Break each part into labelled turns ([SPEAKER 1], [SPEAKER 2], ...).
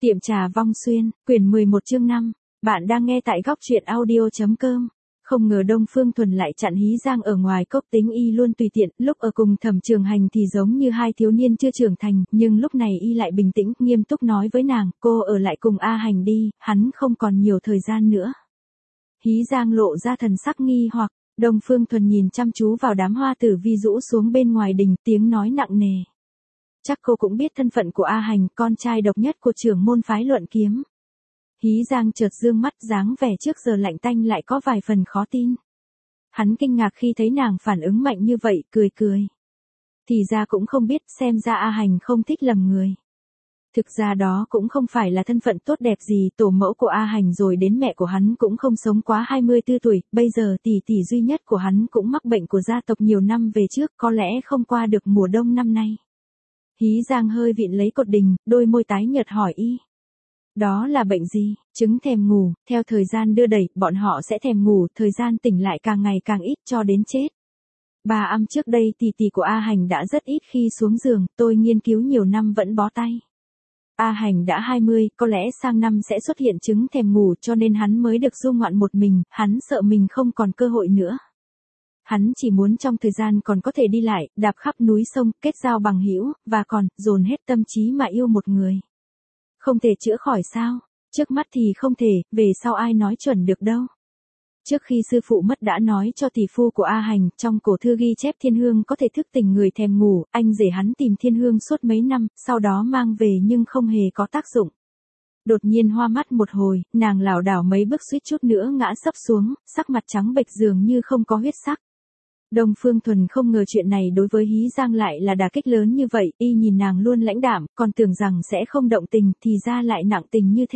[SPEAKER 1] Tiệm trà Vong Xuyên, quyển 11 chương 5. Bạn đang nghe tại góc truyện audio.com. Không ngờ Đông Phương Thuần lại chặn Hí Giang ở ngoài cốc, tính y luôn tùy tiện, lúc ở cùng Thẩm Trường Hành thì giống như hai thiếu niên chưa trưởng thành, nhưng lúc này y lại bình tĩnh, nghiêm túc nói với nàng, cô ở lại cùng A Hành đi, hắn không còn nhiều thời gian nữa. Hí Giang lộ ra thần sắc nghi hoặc, Đông Phương Thuần nhìn chăm chú vào đám hoa tử vi rũ xuống bên ngoài đình, tiếng nói nặng nề. Chắc cô cũng biết thân phận của A Hành, con trai độc nhất của trưởng môn phái Luận Kiếm. Hí Giang chợt dương mắt, dáng vẻ trước giờ lạnh tanh lại có vài phần khó tin. Hắn kinh ngạc khi thấy nàng phản ứng mạnh như vậy, cười cười. Thì ra cũng không biết, xem ra A Hành không thích lầm người. Thực ra đó cũng không phải là thân phận tốt đẹp gì, tổ mẫu của A Hành rồi đến mẹ của hắn cũng không sống quá 24 tuổi, bây giờ tỷ tỷ duy nhất của hắn cũng mắc bệnh của gia tộc nhiều năm về trước, có lẽ không qua được mùa đông năm nay. Hí Giang hơi vịn lấy cột đình, đôi môi tái nhợt hỏi y. Đó là bệnh gì? Chứng thèm ngủ, theo thời gian đưa đẩy, bọn họ sẽ thèm ngủ, thời gian tỉnh lại càng ngày càng ít cho đến chết. 3 năm trước đây tỷ tỷ của A Hành đã rất ít khi xuống giường, tôi nghiên cứu nhiều năm vẫn bó tay. A Hành đã 20, có lẽ sang năm sẽ xuất hiện chứng thèm ngủ cho nên hắn mới được du ngoạn một mình, hắn sợ mình không còn cơ hội nữa. Hắn chỉ muốn trong thời gian còn có thể đi lại, đạp khắp núi sông, kết giao bằng hữu, và còn, dồn hết tâm trí mà yêu một người. Không thể chữa khỏi sao? Trước mắt thì không thể, về sau ai nói chuẩn được đâu. Trước khi sư phụ mất đã nói cho tỷ phu của A Hành, trong cổ thư ghi chép thiên hương có thể thức tỉnh người thèm ngủ, anh rể hắn tìm thiên hương suốt mấy năm, sau đó mang về nhưng không hề có tác dụng. Đột nhiên hoa mắt một hồi, nàng lảo đảo mấy bước suýt chút nữa ngã sấp xuống, sắc mặt trắng bệch dường như không có huyết sắc. Đông Phương Thuần không ngờ chuyện này đối với Hí Giang lại là đả kích lớn như vậy, y nhìn nàng luôn lãnh đạm, còn tưởng rằng sẽ không động tình, thì ra lại nặng tình như thế.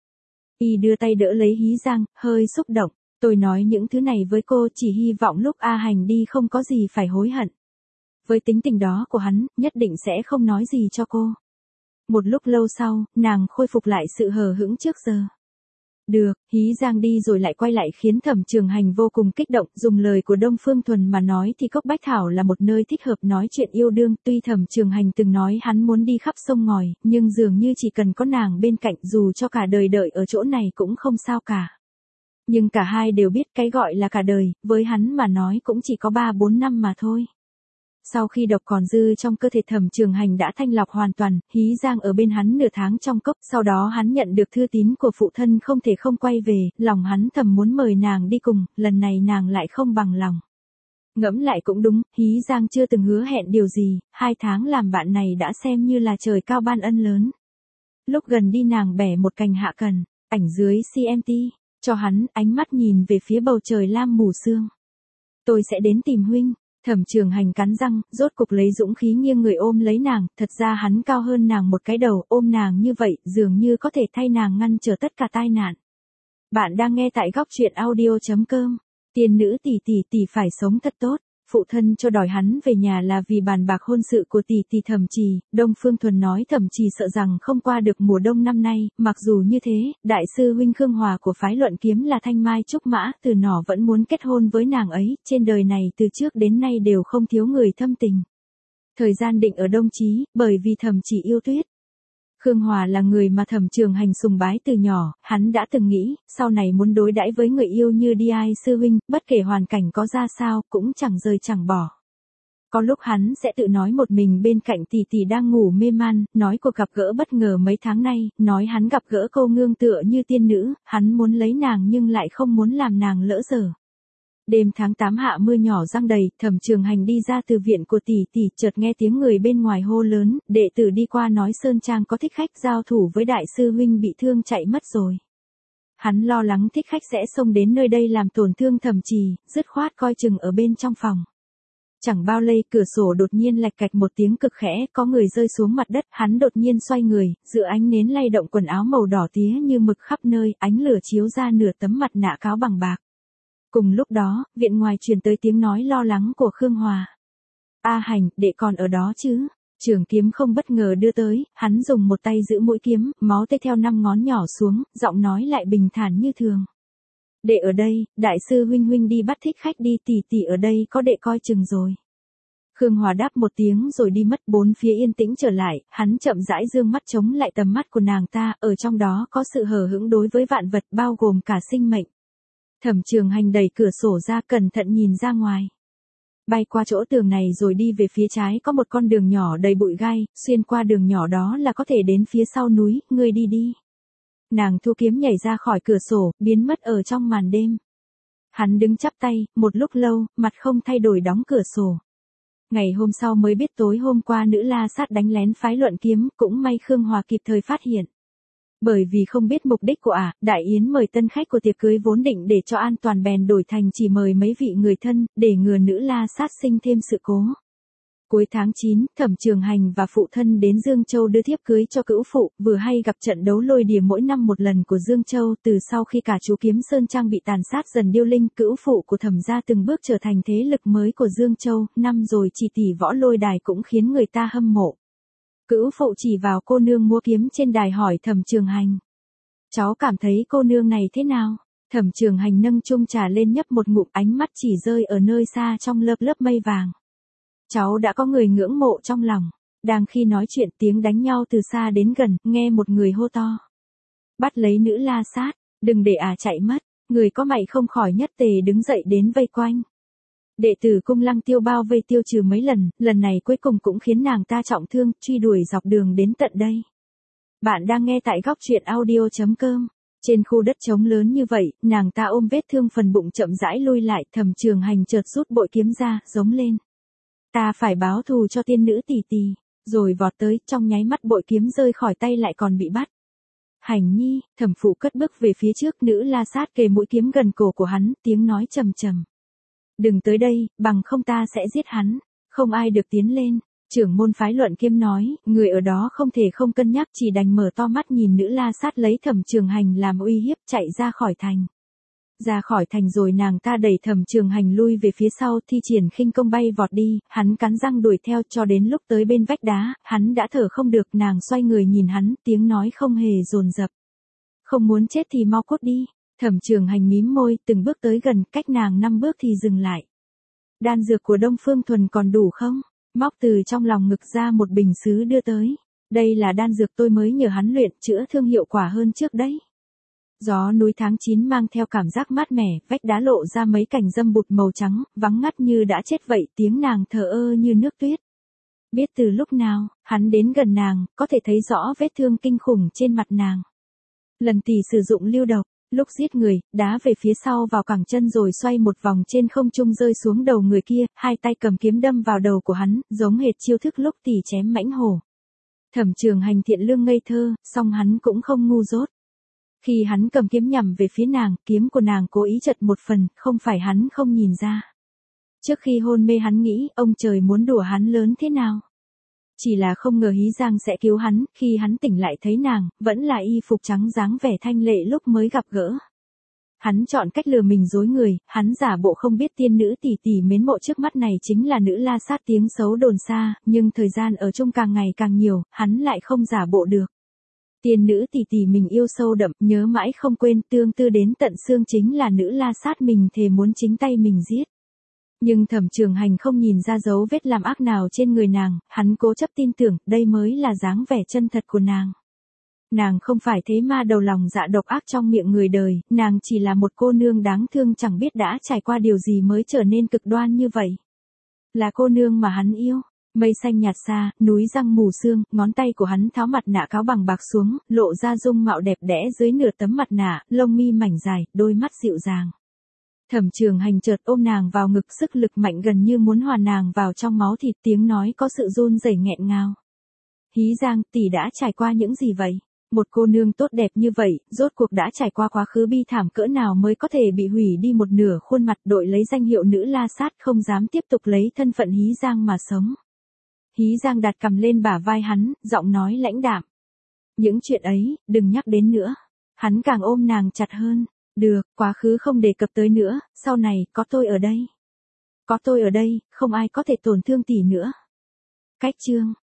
[SPEAKER 1] Y đưa tay đỡ lấy Hí Giang, hơi xúc động, tôi nói những thứ này với cô chỉ hy vọng lúc A Hành đi không có gì phải hối hận. Với tính tình đó của hắn, nhất định sẽ không nói gì cho cô. Một lúc lâu sau, nàng khôi phục lại sự hờ hững trước giờ. Được, Hí Giang đi rồi lại quay lại khiến Thẩm Trường Hành vô cùng kích động, dùng lời của Đông Phương Thuần mà nói thì Cốc Bách Thảo là một nơi thích hợp nói chuyện yêu đương, tuy Thẩm Trường Hành từng nói hắn muốn đi khắp sông ngòi, nhưng dường như chỉ cần có nàng bên cạnh dù cho cả đời đợi ở chỗ này cũng không sao cả. Nhưng cả hai đều biết cái gọi là cả đời, với hắn mà nói cũng chỉ có 3-4 năm mà thôi. Sau khi độc còn dư trong cơ thể Thẩm Trường Hành đã thanh lọc hoàn toàn, Hí Giang ở bên hắn nửa tháng trong cốc, sau đó hắn nhận được thư tín của phụ thân không thể không quay về, lòng hắn thầm muốn mời nàng đi cùng, lần này nàng lại không bằng lòng. Ngẫm lại cũng đúng, Hí Giang chưa từng hứa hẹn điều gì, 2 tháng làm bạn này đã xem như là trời cao ban ân lớn. Lúc gần đi nàng bẻ một cành hạ cần, ảnh dưới CMT, cho hắn, ánh mắt nhìn về phía bầu trời lam mù sương. Tôi sẽ đến tìm huynh. Thẩm Trường Hành cắn răng, rốt cục lấy dũng khí nghiêng người ôm lấy nàng, thật ra hắn cao hơn nàng một cái đầu, ôm nàng như vậy, dường như có thể thay nàng ngăn trở tất cả tai nạn. Bạn đang nghe tại góc truyện audio.com. Tiên nữ tỷ phải sống thật tốt. Phụ thân cho đòi hắn về nhà là vì bàn bạc hôn sự của tỷ Thẩm Trì, Đông Phương Thuần nói Thẩm Trì sợ rằng không qua được mùa đông năm nay, mặc dù như thế, đại sư huynh Khương Hòa của phái Luận Kiếm là thanh mai trúc mã, từ nhỏ vẫn muốn kết hôn với nàng ấy, trên đời này từ trước đến nay đều không thiếu người thâm tình. Thời gian định ở Đông Chí, bởi vì Thẩm Trì yêu tuyết. Khương Hòa là người mà Thẩm Trường Hành sùng bái từ nhỏ, hắn đã từng nghĩ, sau này muốn đối đãi với người yêu như đi ai sư huynh, bất kể hoàn cảnh có ra sao, cũng chẳng rời chẳng bỏ. Có lúc hắn sẽ tự nói một mình bên cạnh tỷ đang ngủ mê man, nói cuộc gặp gỡ bất ngờ mấy tháng nay, nói hắn gặp gỡ cô nương tựa như tiên nữ, hắn muốn lấy nàng nhưng lại không muốn làm nàng lỡ dở. Đêm tháng 8 hạ mưa nhỏ giăng đầy, Thẩm Trường Hành đi ra từ viện của tỷ, chợt nghe tiếng người bên ngoài hô lớn, đệ tử đi qua nói Sơn Trang có thích khách giao thủ với đại sư huynh bị thương chạy mất rồi. Hắn lo lắng thích khách sẽ xông đến nơi đây làm tổn thương Thẩm Trì, dứt khoát coi chừng ở bên trong phòng. Chẳng bao lâu cửa sổ đột nhiên lạch cạch một tiếng cực khẽ, có người rơi xuống mặt đất, hắn đột nhiên xoay người, giữa ánh nến lay động quần áo màu đỏ tía như mực khắp nơi, ánh lửa chiếu ra nửa tấm mặt nạ cáo bằng bạc. Cùng lúc đó, viện ngoài truyền tới tiếng nói lo lắng của Khương Hòa. A Hành, đệ còn ở đó chứ? Trường kiếm không bất ngờ đưa tới, hắn dùng một tay giữ mũi kiếm, máu tê theo 5 ngón nhỏ xuống, giọng nói lại bình thản như thường. Đệ ở đây, đại sư huynh đi bắt thích khách đi, tỷ ở đây có đệ coi chừng rồi. Khương Hòa đáp một tiếng rồi đi mất, bốn phía yên tĩnh trở lại, hắn chậm rãi dương mắt chống lại tầm mắt của nàng ta, ở trong đó có sự hờ hững đối với vạn vật bao gồm cả sinh mệnh. Thẩm Trường Hành đẩy cửa sổ ra, cẩn thận nhìn ra ngoài. Bay qua chỗ tường này rồi đi về phía trái có một con đường nhỏ đầy bụi gai, xuyên qua đường nhỏ đó là có thể đến phía sau núi, ngươi đi đi. Nàng thu kiếm nhảy ra khỏi cửa sổ, biến mất ở trong màn đêm. Hắn đứng chắp tay, một lúc lâu, mặt không thay đổi đóng cửa sổ. Ngày hôm sau mới biết tối hôm qua nữ La Sát đánh lén phái Luận Kiếm, cũng may Khương Hòa kịp thời phát hiện. Bởi vì không biết mục đích của Đại Yến mời tân khách của tiệc cưới vốn định để cho an toàn bèn đổi thành chỉ mời mấy vị người thân, để ngừa nữ La Sát sinh thêm sự cố. Cuối tháng 9, Thẩm Trường Hành và phụ thân đến Dương Châu đưa thiếp cưới cho cữu phụ, vừa hay gặp trận đấu lôi đỉa mỗi năm một lần của Dương Châu. Từ sau khi cả chú Kiếm Sơn Trang bị tàn sát dần điêu linh, cữu phụ của Thẩm gia từng bước trở thành thế lực mới của Dương Châu, năm rồi chỉ tỷ võ lôi đài cũng khiến người ta hâm mộ. Cữu phụ chỉ vào cô nương múa kiếm trên đài hỏi Thẩm Trường Hành. Cháu cảm thấy cô nương này thế nào? Thẩm Trường Hành nâng chung trà lên nhấp một ngụm, ánh mắt chỉ rơi ở nơi xa trong lớp lớp mây vàng. Cháu đã có người ngưỡng mộ trong lòng. Đang khi nói chuyện tiếng đánh nhau từ xa đến gần, nghe một người hô to. Bắt lấy nữ La Sát, đừng để chạy mất. Người có mày không khỏi nhất tề đứng dậy đến vây quanh. Đệ tử Cung Lăng Tiêu bao vây Tiêu Trừ mấy lần này cuối cùng cũng khiến nàng ta trọng thương, truy đuổi dọc đường đến tận đây. Bạn đang nghe tại góc truyện audio.com. Trên khu đất trống lớn như vậy, nàng ta ôm vết thương phần bụng chậm rãi lui lại, Thẩm Trường Hành chợt rút bội kiếm ra, giống lên. Ta phải báo thù cho tiên nữ tỷ tỷ, rồi vọt tới, trong nháy mắt bội kiếm rơi khỏi tay lại còn bị bắt. Hành nhi, Thẩm phụ cất bước về phía trước, nữ La Sát kề mũi kiếm gần cổ của hắn, tiếng nói trầm trầm. Đừng tới đây, bằng không ta sẽ giết hắn, không ai được tiến lên. Trưởng môn phái Luận Kiếm nói, người ở đó không thể không cân nhắc, chỉ đành mở to mắt nhìn nữ La Sát lấy Thẩm Trường Hành làm uy hiếp, chạy ra khỏi thành. Ra khỏi thành rồi nàng ta đẩy Thẩm Trường Hành lui về phía sau, thi triển khinh công bay vọt đi, hắn cắn răng đuổi theo cho đến lúc tới bên vách đá, hắn đã thở không được, nàng xoay người nhìn hắn, tiếng nói không hề dồn dập. Không muốn chết thì mau cút đi. Thẩm Trường Hành mím môi, từng bước tới gần, cách nàng 5 bước thì dừng lại. Đan dược của Đông Phương Thuần còn đủ không? Móc từ trong lòng ngực ra một bình sứ đưa tới. Đây là đan dược tôi mới nhờ hắn luyện, chữa thương hiệu quả hơn trước đấy. Gió núi tháng 9 mang theo cảm giác mát mẻ, vách đá lộ ra mấy cành dâm bụt màu trắng, vắng ngắt như đã chết vậy, tiếng nàng thờ ơ như nước tuyết. Biết từ lúc nào, hắn đến gần nàng, có thể thấy rõ vết thương kinh khủng trên mặt nàng. Lần tỷ sử dụng lưu độc, lúc giết người, đá về phía sau vào cẳng chân rồi xoay một vòng trên không trung rơi xuống đầu người kia, hai tay cầm kiếm đâm vào đầu của hắn, giống hệt chiêu thức lúc tỷ chém mãnh hổ. Thẩm Trường Hành thiện lương ngây thơ, song hắn cũng không ngu dốt. Khi hắn cầm kiếm nhằm về phía nàng, kiếm của nàng cố ý chật một phần, không phải hắn không nhìn ra. Trước khi hôn mê hắn nghĩ, ông trời muốn đùa hắn lớn thế nào. Chỉ là không ngờ Hí Giang sẽ cứu hắn, khi hắn tỉnh lại thấy nàng, vẫn là y phục trắng dáng vẻ thanh lệ lúc mới gặp gỡ. Hắn chọn cách lừa mình dối người, hắn giả bộ không biết tiên nữ tỷ tỷ mến mộ trước mắt này chính là nữ La Sát tiếng xấu đồn xa, nhưng thời gian ở chung càng ngày càng nhiều, hắn lại không giả bộ được. Tiên nữ tỷ tỷ mình yêu sâu đậm, nhớ mãi không quên, tương tư đến tận xương chính là nữ La Sát mình thề muốn chính tay mình giết. Nhưng Thẩm Trường Hành không nhìn ra dấu vết làm ác nào trên người nàng, hắn cố chấp tin tưởng, đây mới là dáng vẻ chân thật của nàng. Nàng không phải thế ma đầu lòng dạ độc ác trong miệng người đời, nàng chỉ là một cô nương đáng thương chẳng biết đã trải qua điều gì mới trở nên cực đoan như vậy. Là cô nương mà hắn yêu. Mây xanh nhạt xa, núi răng mù sương, ngón tay của hắn tháo mặt nạ cáo bằng bạc xuống, lộ ra dung mạo đẹp đẽ dưới nửa tấm mặt nạ, lông mi mảnh dài, đôi mắt dịu dàng. Thẩm Trường Hành chợt ôm nàng vào ngực, sức lực mạnh gần như muốn hòa nàng vào trong máu thịt, tiếng nói có sự run rẩy nghẹn ngào. Hí Giang, tỷ đã trải qua những gì vậy? Một cô nương tốt đẹp như vậy, rốt cuộc đã trải qua quá khứ bi thảm cỡ nào mới có thể bị hủy đi một nửa khuôn mặt, đội lấy danh hiệu nữ La Sát, không dám tiếp tục lấy thân phận Hí Giang mà sống. Hí Giang đặt cầm lên bả vai hắn, giọng nói lãnh đạm. Những chuyện ấy, đừng nhắc đến nữa. Hắn càng ôm nàng chặt hơn. Được, quá khứ không đề cập tới nữa, sau này, có tôi ở đây. Có tôi ở đây, không ai có thể tổn thương tỷ nữa. Cách chương.